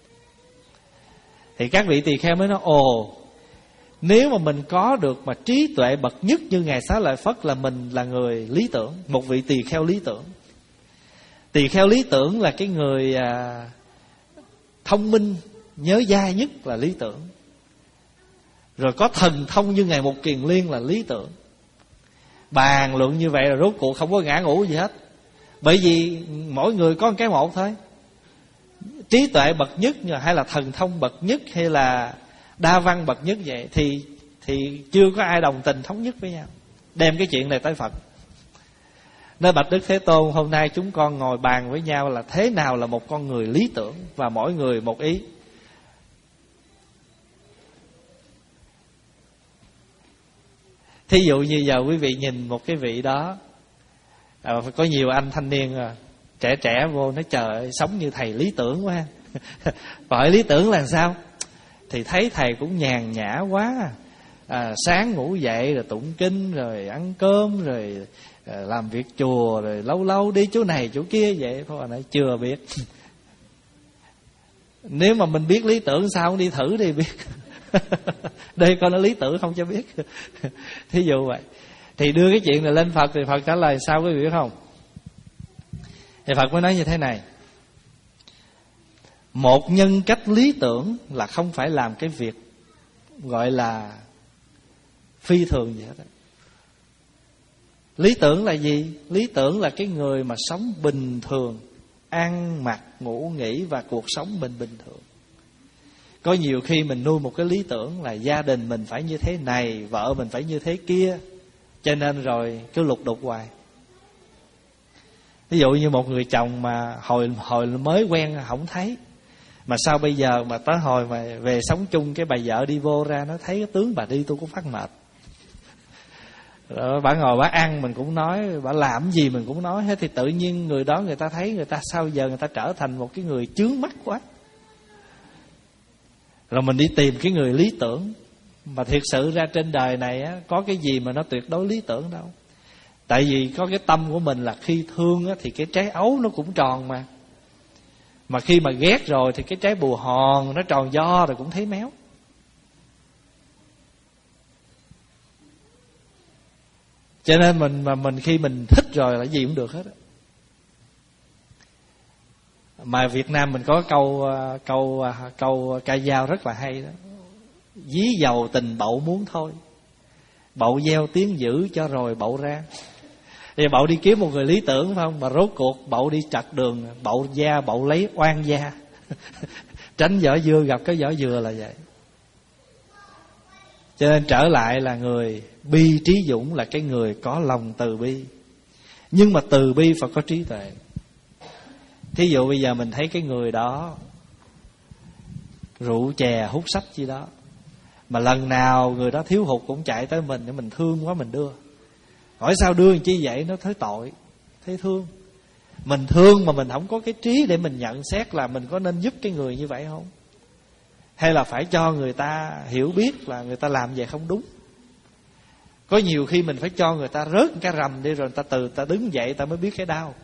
[SPEAKER 1] Thì các vị tỳ kheo mới nói: ồ, nếu mà mình có được mà trí tuệ bậc nhất như Ngài Xá Lợi Phất là mình là người lý tưởng, một vị tỳ kheo lý tưởng. Tỳ kheo lý tưởng là cái người à, thông minh, nhớ dai nhất là lý tưởng. Rồi có thần thông như Ngài Mục Kiền Liên là lý tưởng. Bàn luận như vậy là rốt cuộc không có ngã ngũ gì hết. Bởi vì mỗi người có một cái một thôi. Trí tuệ bậc nhất hay là thần thông bậc nhất hay là đa văn bậc nhất vậy thì thì chưa có ai đồng tình thống nhất với nhau, đem cái chuyện này tới Phật. Nói: bạch Đức Thế Tôn, hôm nay chúng con ngồi bàn với nhau là thế nào là một con người lý tưởng, và mỗi người một ý. Thí dụ như giờ quý vị nhìn một cái vị đó, à, có nhiều anh thanh niên à, trẻ trẻ vô nói: trời ơi, sống như thầy lý tưởng quá. Hỏi lý tưởng là sao? Thì thấy thầy cũng nhàn nhã quá, à, sáng ngủ dậy rồi tụng kinh, rồi ăn cơm, rồi à, làm việc chùa, rồi lâu lâu đi chỗ này chỗ kia vậy thôi. Nói chưa biết. Nếu mà mình biết lý tưởng sao không đi thử đi biết. Đây coi nó lý tưởng không cho biết. Thí dụ vậy. Thì đưa cái chuyện này lên Phật, thì Phật trả lời sao quý vị biết không? Thì Phật mới nói như thế này: một nhân cách lý tưởng là không phải làm cái việc gọi là phi thường gì hết. Lý tưởng là gì? Lý tưởng là cái người mà sống bình thường, ăn mặc ngủ nghỉ và cuộc sống mình bình thường. Có nhiều khi mình nuôi một cái lý tưởng là gia đình mình phải như thế này, vợ mình phải như thế kia, cho nên rồi cứ lục đục hoài. Ví dụ như một người chồng mà hồi hồi mới quen không thấy, mà sao bây giờ mà tới hồi mà về sống chung cái bà vợ đi vô ra nó thấy cái tướng bà đi tôi cũng phát mệt. Rồi bà ngồi bà ăn mình cũng nói, bà làm gì mình cũng nói hết, thì tự nhiên người đó người ta thấy, người ta sao giờ người ta trở thành một cái người chướng mắt quá. Rồi mình đi tìm cái người lý tưởng, mà thiệt sự ra trên đời này á, có cái gì mà nó tuyệt đối lý tưởng đâu. Tại vì có cái tâm của mình là khi thương á, thì cái trái ấu nó cũng tròn mà. Mà khi mà ghét rồi thì cái trái bù hòn nó tròn do rồi cũng thấy méo. Cho nên mình mà mình khi mình thích rồi là gì cũng được hết á. Mà Việt Nam mình có câu câu câu ca dao rất là hay đó: dí dầu tình bậu muốn thôi, bậu gieo tiếng dữ cho rồi bậu ra. Thì bậu đi kiếm một người lý tưởng phải không? Mà rốt cuộc bậu đi trật đường, bậu gia bậu lấy oan gia. Tránh vỏ dưa gặp cái vỏ dừa là vậy. Cho nên trở lại là người bi trí dũng là cái người có lòng từ bi. Nhưng mà từ bi phải có trí tuệ. Thí dụ bây giờ mình thấy cái người đó rượu chè hút sách gì đó, mà lần nào người đó thiếu hụt cũng chạy tới mình để mình thương quá mình đưa. Hỏi sao đưa làm chi vậy? Nó thấy tội, thấy thương. Mình thương mà mình không có cái trí để mình nhận xét là mình có nên giúp cái người như vậy không, hay là phải cho người ta hiểu biết là người ta làm vậy không đúng. Có nhiều khi mình phải cho người ta rớt cái rầm đi, rồi người ta từ người ta đứng dậy ta mới biết cái đau.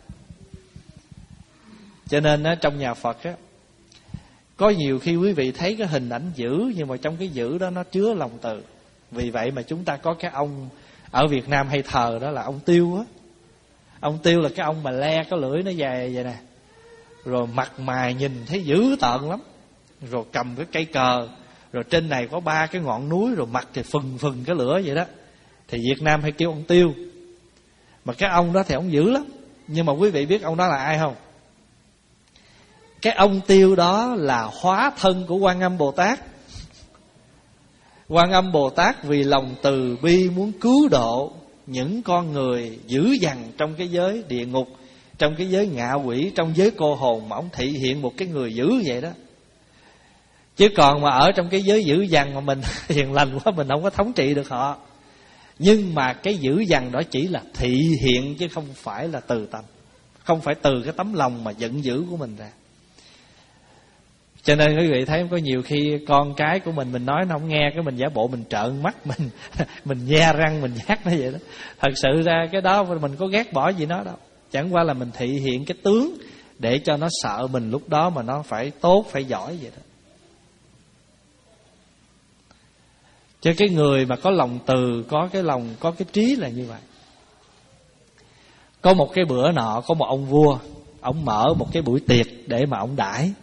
[SPEAKER 1] Cho nên á, trong nhà Phật á, có nhiều khi quý vị thấy cái hình ảnh dữ, nhưng mà trong cái dữ đó nó chứa lòng từ. Vì vậy mà chúng ta có cái ông ở Việt Nam hay thờ, đó là ông Tiêu á. Ông Tiêu là cái ông mà le có lưỡi nó dài vậy nè, rồi mặt mày nhìn thấy dữ tợn lắm, rồi cầm cái cây cờ, rồi trên này có ba cái ngọn núi, rồi mặt thì phừng phừng cái lửa vậy đó. Thì Việt Nam hay kêu ông Tiêu. Mà cái ông đó thì ông dữ lắm. Nhưng mà quý vị biết ông đó là ai không? Cái ông Tiêu đó là hóa thân của Quan Âm Bồ Tát. Quan Âm Bồ Tát vì lòng từ bi muốn cứu độ những con người dữ dằn trong cái giới địa ngục, trong cái giới ngạ quỷ, trong giới cô hồn, mà ông thị hiện một cái người dữ vậy đó. Chứ còn mà ở trong cái giới dữ dằn mà mình hiền lành quá, mình không có thống trị được họ. Nhưng mà cái dữ dằn đó chỉ là thị hiện, chứ không phải là từ tâm, không phải từ cái tấm lòng mà giận dữ của mình ra. Cho nên quý vị thấy có nhiều khi con cái của mình, mình nói nó không nghe, cái mình giả bộ mình trợn mắt, mình mình nhe răng mình nhát nó vậy đó. Thật sự ra cái đó mình có ghét bỏ gì nó đâu, chẳng qua là mình thị hiện cái tướng để cho nó sợ mình lúc đó mà nó phải tốt, phải giỏi vậy đó. Cho cái người mà có lòng từ, có cái lòng, có cái trí là như vậy. Có một cái bữa nọ, có một ông vua, ông mở một cái buổi tiệc để mà ông đãi.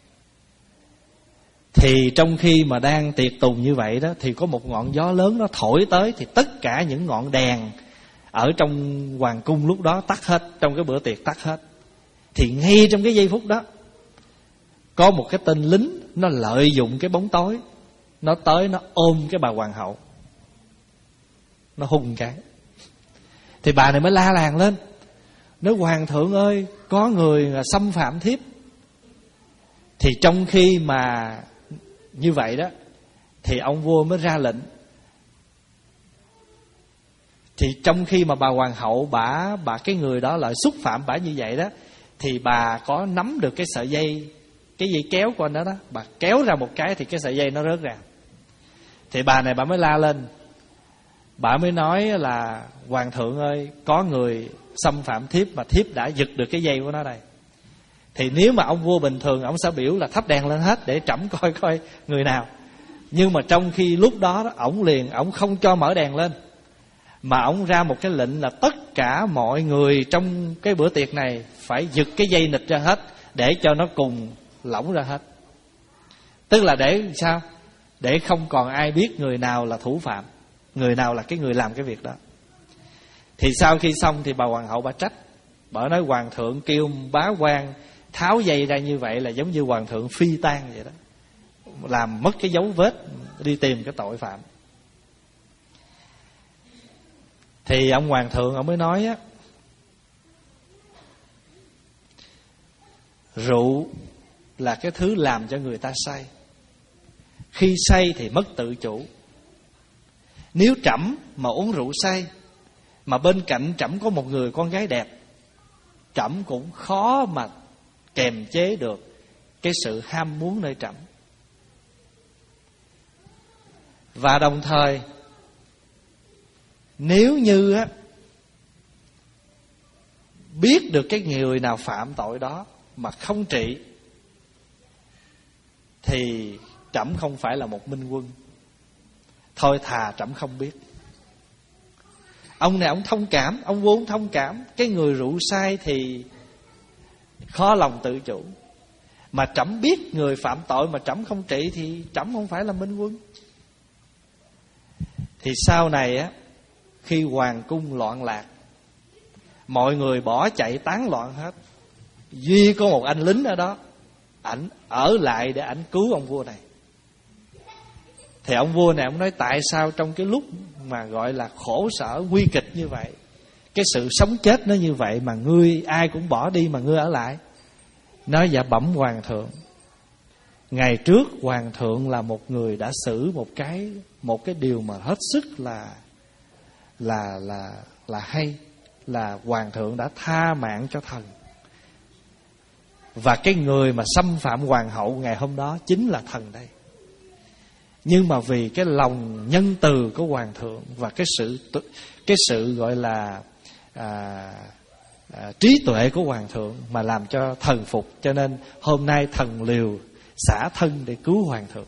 [SPEAKER 1] Thì trong khi mà đang tiệc tùng như vậy đó, thì có một ngọn gió lớn nó thổi tới, thì tất cả những ngọn đèn ở trong hoàng cung lúc đó tắt hết, trong cái bữa tiệc tắt hết. Thì ngay trong cái giây phút đó, có một cái tên lính nó lợi dụng cái bóng tối, nó tới nó ôm cái bà hoàng hậu, nó hung cái. Thì bà này mới la làng lên, nói: hoàng thượng ơi, có người xâm phạm thiếp. Thì trong khi mà như vậy đó, thì ông vua mới ra lệnh. Thì trong khi mà bà hoàng hậu bà bà cái người đó lại xúc phạm bà như vậy đó, thì bà có nắm được cái sợi dây, cái dây kéo của anh đó đó, bà kéo ra một cái thì cái sợi dây nó rớt ra. Thì bà này bà mới la lên, bà mới nói là: hoàng thượng ơi, có người xâm phạm thiếp mà thiếp đã giật được cái dây của nó đây. Thì nếu mà ông vua bình thường, ông sẽ biểu là thắp đèn lên hết để trẫm coi coi người nào. Nhưng mà trong khi lúc đó, đó ổng liền, ổng không cho mở đèn lên, mà ổng ra một cái lệnh là tất cả mọi người trong cái bữa tiệc này phải giật cái dây nịt ra hết, để cho nó cùng lỏng ra hết. Tức là để sao? Để không còn ai biết người nào là thủ phạm, người nào là cái người làm cái việc đó. Thì sau khi xong thì bà hoàng hậu bà trách, bà nói: hoàng thượng kêu bá quan tháo dây ra như vậy là giống như hoàng thượng phi tang vậy đó, làm mất cái dấu vết đi tìm cái tội phạm. Thì ông hoàng thượng ông mới nói á, rượu là cái thứ làm cho người ta say, khi say thì mất tự chủ. Nếu trẫm mà uống rượu say, mà bên cạnh trẫm có một người con gái đẹp, trẫm cũng khó mà kềm chế được cái sự ham muốn nơi trẫm. Và đồng thời, nếu như á biết được cái người nào phạm tội đó mà không trị, thì trẫm không phải là một minh quân. Thôi thà trẫm không biết. Ông này ông thông cảm, ông vua ông thông cảm. Cái người rượu say thì khó lòng tự chủ, mà trẫm biết người phạm tội mà trẫm không trị thì trẫm không phải là minh quân. Thì sau này á, khi hoàng cung loạn lạc, mọi người bỏ chạy tán loạn hết, duy có một anh lính ở đó, ảnh ở lại để ảnh cứu ông vua này. Thì ông vua này ông nói: tại sao trong cái lúc mà gọi là khổ sở nguy kịch như vậy, cái sự sống chết nó như vậy, mà ngươi ai cũng bỏ đi mà ngươi ở lại? Nói: dạ bẩm hoàng thượng, ngày trước hoàng thượng là một người đã xử một cái một cái điều mà hết sức là là là là hay, là hoàng thượng đã tha mạng cho thần. Và cái người mà xâm phạm hoàng hậu ngày hôm đó chính là thần đây. Nhưng mà vì cái lòng nhân từ của hoàng thượng và cái sự cái sự gọi là à, à, trí tuệ của hoàng thượng mà làm cho thần phục, cho nên hôm nay thần liều xả thân để cứu hoàng thượng.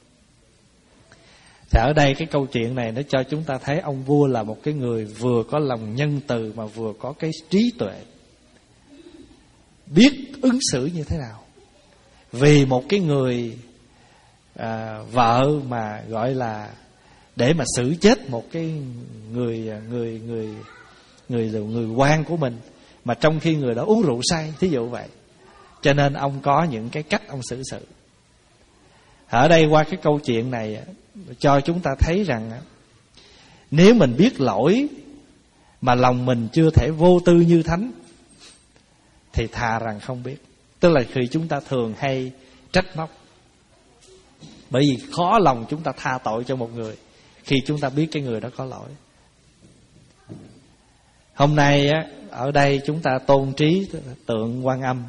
[SPEAKER 1] Thì ở đây cái câu chuyện này nó cho chúng ta thấy ông vua là một cái người vừa có lòng nhân từ mà vừa có cái trí tuệ, biết ứng xử như thế nào. Vì một cái người à, vợ mà gọi là để mà xử chết một cái người người người người người, người quan của mình, mà trong khi người đó uống rượu say, thí dụ vậy. Cho nên ông có những cái cách ông xử sự. Ở đây qua cái câu chuyện này cho chúng ta thấy rằng nếu mình biết lỗi mà lòng mình chưa thể vô tư như thánh thì thà rằng không biết. Tức là khi chúng ta thường hay trách móc, bởi vì khó lòng chúng ta tha tội cho một người khi chúng ta biết cái người đó có lỗi. Hôm nay ở đây chúng ta tôn trí tượng Quan Âm,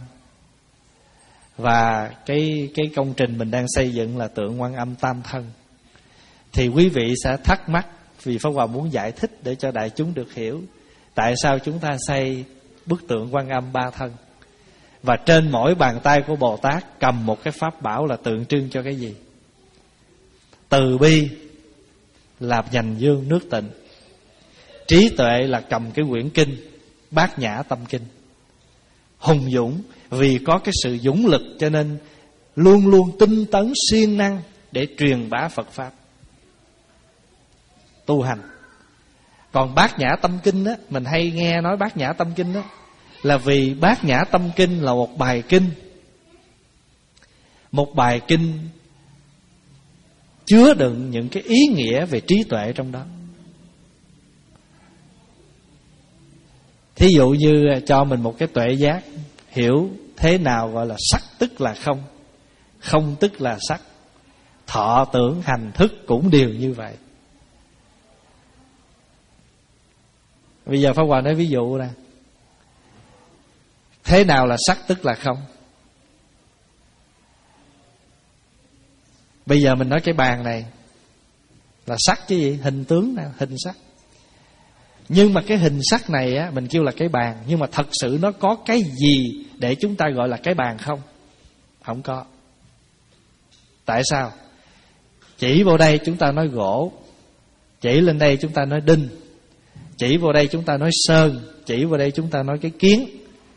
[SPEAKER 1] và cái cái công trình mình đang xây dựng là tượng Quan Âm Tam Thân. Thì quý vị sẽ thắc mắc, vì Pháp Hòa muốn giải thích để cho đại chúng được hiểu tại sao chúng ta xây bức tượng Quan Âm ba thân. Và trên mỗi bàn tay của Bồ Tát cầm một cái pháp bảo là tượng trưng cho cái gì? Từ bi là dành dương nước tịnh, trí tuệ là cầm cái quyển kinh Bát Nhã Tâm Kinh, hùng dũng vì có cái sự dũng lực cho nên luôn luôn tinh tấn siêng năng để truyền bá Phật Pháp, tu hành. Còn Bát Nhã Tâm Kinh á, mình hay nghe nói Bát Nhã Tâm Kinh á, là vì Bát Nhã Tâm Kinh là một bài kinh, một bài kinh chứa đựng những cái ý nghĩa về trí tuệ trong đó. Thí dụ như cho mình một cái tuệ giác, hiểu thế nào gọi là sắc tức là không, không tức là sắc, thọ tưởng hành thức cũng đều như vậy. Bây giờ Pháp Hòa nói ví dụ nè, thế nào là sắc tức là không? Bây giờ mình nói cái bàn này là sắc chứ gì? Hình tướng nào? Hình sắc. Nhưng mà cái hình sắc này á, mình kêu là cái bàn, nhưng mà thật sự nó có cái gì để chúng ta gọi là cái bàn không? Không có. Tại sao? Chỉ vào đây chúng ta nói gỗ, chỉ lên đây chúng ta nói đinh, chỉ vào đây chúng ta nói sơn, chỉ vào đây chúng ta nói cái kiến.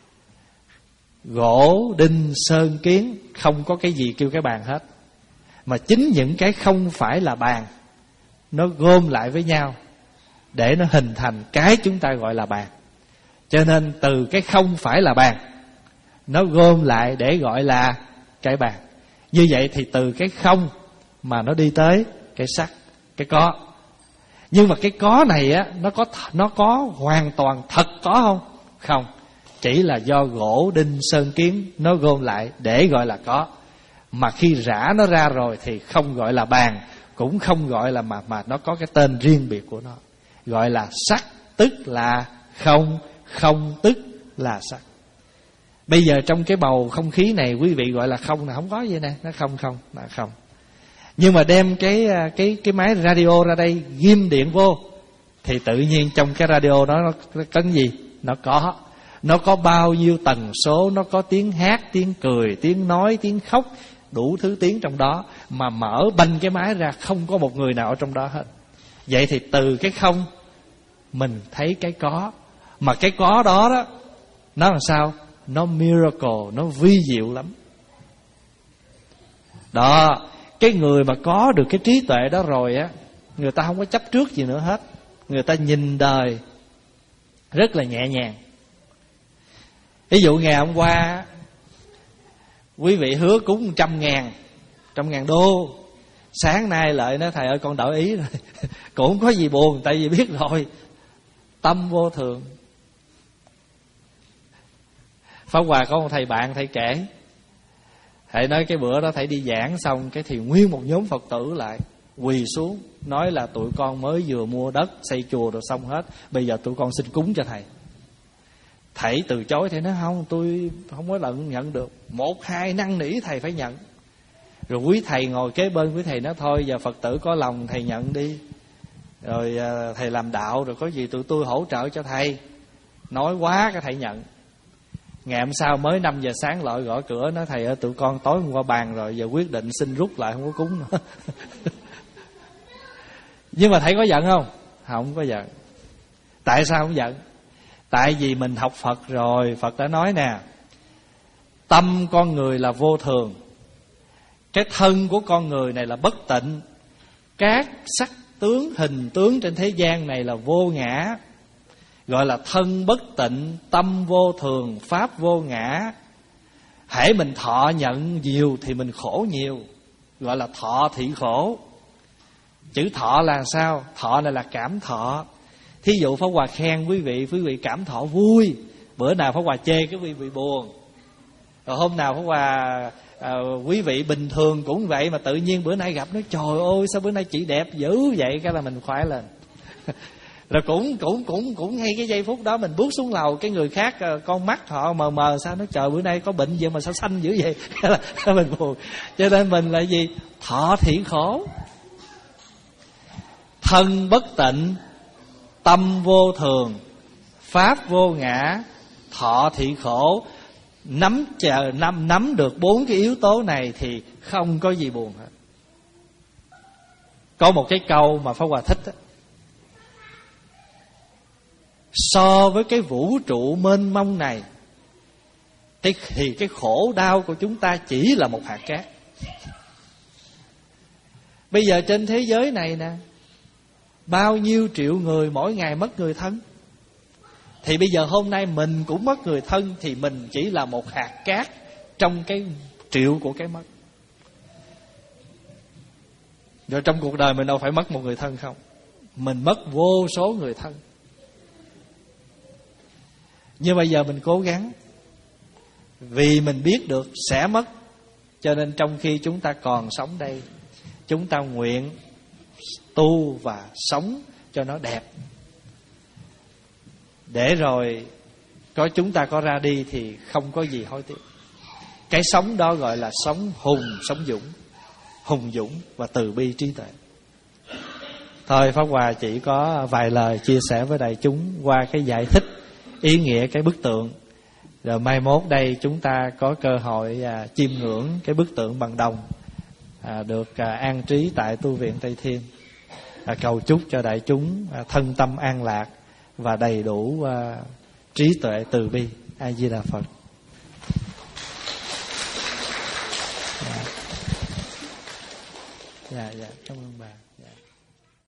[SPEAKER 1] Gỗ, đinh, sơn, kiến, không có cái gì kêu cái bàn hết. Mà chính những cái không phải là bàn, nó gom lại với nhau để nó hình thành cái chúng ta gọi là bàn. Cho nên từ cái không phải là bàn, nó gom lại để gọi là cái bàn. Như vậy thì từ cái không mà nó đi tới cái sắc, cái có. Nhưng mà cái có này á, nó có nó có hoàn toàn thật có không? Không. Chỉ là do gỗ, đinh, sơn, kiến nó gom lại để gọi là có. Mà khi rã nó ra rồi thì không gọi là bàn, cũng không gọi là mà mà nó có cái tên riêng biệt của nó, gọi là sắc tức là không, không tức là sắc. Bây giờ trong cái bầu không khí này quý vị gọi là không là không có gì nè, nó không không là không. Nhưng mà đem cái cái cái máy radio ra đây ghim điện vô thì tự nhiên trong cái radio đó nó có cái gì? Nó có Nó có bao nhiêu tần số, nó có tiếng hát, tiếng cười, tiếng nói, tiếng khóc, đủ thứ tiếng trong đó. Mà mở banh cái máy ra không có một người nào ở trong đó hết. Vậy thì từ cái không mình thấy cái có. Mà cái có đó đó, nó làm sao? Nó miracle, nó vi diệu lắm. Đó, cái người mà có được cái trí tuệ đó rồi á, người ta không có chấp trước gì nữa hết. Người ta nhìn đời rất là nhẹ nhàng. Ví dụ ngày hôm qua quý vị hứa cúng một trăm ngàn, trăm ngàn đô. Sáng nay lại nói thầy ơi con đổi ý rồi. Cũng không có gì buồn, tại vì biết rồi, tâm vô thường. Pháp Hòa có một thầy bạn thầy kể, thầy nói cái bữa đó thầy đi giảng xong, cái thì nguyên một nhóm Phật tử lại quỳ xuống nói là tụi con mới vừa mua đất xây chùa rồi xong hết, bây giờ tụi con xin cúng cho thầy. Thầy từ chối, thầy nói không, tôi không có nhận, nhận được. Một hai năn nỉ thầy phải nhận. Rồi quý thầy ngồi kế bên, quý thầy nói thôi giờ Phật tử có lòng thầy nhận đi. Rồi à, thầy làm đạo, rồi có gì tụi tôi hỗ trợ cho thầy. Nói quá cái thầy nhận. Ngày hôm sau mới năm giờ sáng lại gõ cửa, nói thầy ơi tụi con tối hôm qua bàn rồi, giờ quyết định xin rút lại, không có cúng nữa. Nhưng mà thầy có giận không? Không có giận. Tại sao không giận? Tại vì mình học Phật rồi. Phật đã nói nè, tâm con người là vô thường, cái thân của con người này là bất tịnh, các sắc tướng hình tướng trên thế gian này là vô ngã. Gọi là thân bất tịnh, tâm vô thường, pháp vô ngã. Hễ mình thọ nhận nhiều thì mình khổ nhiều, gọi là thọ thị khổ. Chữ thọ là sao? Thọ này là cảm thọ. Thí dụ Pháp Hòa khen quý vị, quý vị cảm thọ vui. Bữa nào Pháp Hòa chê cái quý vị buồn. Rồi hôm nào Pháp Hòa à, quý vị bình thường cũng vậy, mà tự nhiên bữa nay gặp nói trời ơi sao bữa nay chị đẹp dữ vậy, cái là mình khoái lên. Rồi cũng cũng cũng cũng ngay cái giây phút đó mình bước xuống lầu, cái người khác con mắt họ mờ mờ sao nói trời bữa nay có bệnh gì mà sao xanh dữ vậy, cái là mình buồn. Cho nên mình là gì? Thọ thị khổ. Thân bất tịnh, tâm vô thường, pháp vô ngã, thọ thị khổ. Nắm chờ nắm nắm được bốn cái yếu tố này thì không có gì buồn hết. Có một cái câu mà Pháp Hòa thích đó. So với cái vũ trụ mênh mông này thì cái khổ đau của chúng ta chỉ là một hạt cát. Bây giờ trên thế giới này nè, bao nhiêu triệu người mỗi ngày mất người thân. Thì bây giờ hôm nay mình cũng mất người thân, thì mình chỉ là một hạt cát trong cái triệu của cái mất. Rồi trong cuộc đời mình đâu phải mất một người thân không? Mình mất vô số người thân. Nhưng bây giờ mình cố gắng, vì mình biết được sẽ mất, cho nên trong khi chúng ta còn sống đây, chúng ta nguyện tu và sống cho nó đẹp, để rồi có chúng ta có ra đi thì không có gì hối tiếc. Cái sống đó gọi là sống hùng, sống dũng, hùng dũng và từ bi trí tuệ. Thôi Pháp Hòa chỉ có vài lời chia sẻ với đại chúng qua cái giải thích ý nghĩa cái bức tượng. Rồi mai mốt đây chúng ta có cơ hội à, chiêm ngưỡng cái bức tượng bằng đồng à, được à, an trí tại tu viện Tây Thiên. à, Cầu chúc cho đại chúng à, thân tâm an lạc và đầy đủ à, trí tuệ từ bi. A Di Đà Phật. Dạ, dạ, dạ, cảm ơn bà. Dạ.